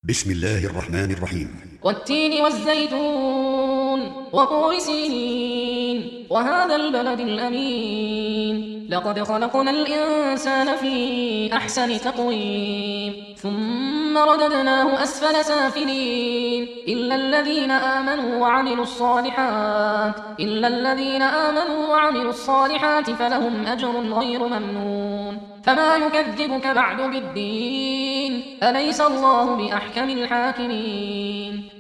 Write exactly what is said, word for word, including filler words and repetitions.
بسم الله الرحمن الرحيم. والتين والزيتون وطور سينين وهذا البلد الأمين لقد خلقنا الإنسان في أحسن تقويم ثم رددناه أسفل سافلين إلا الذين آمنوا وعملوا الصالحات إلا الذين آمنوا وعملوا الصالحات فلهم أجر غير ممنون فما يكذبك بعد بالدين أليس الله بأحكم الحاكمين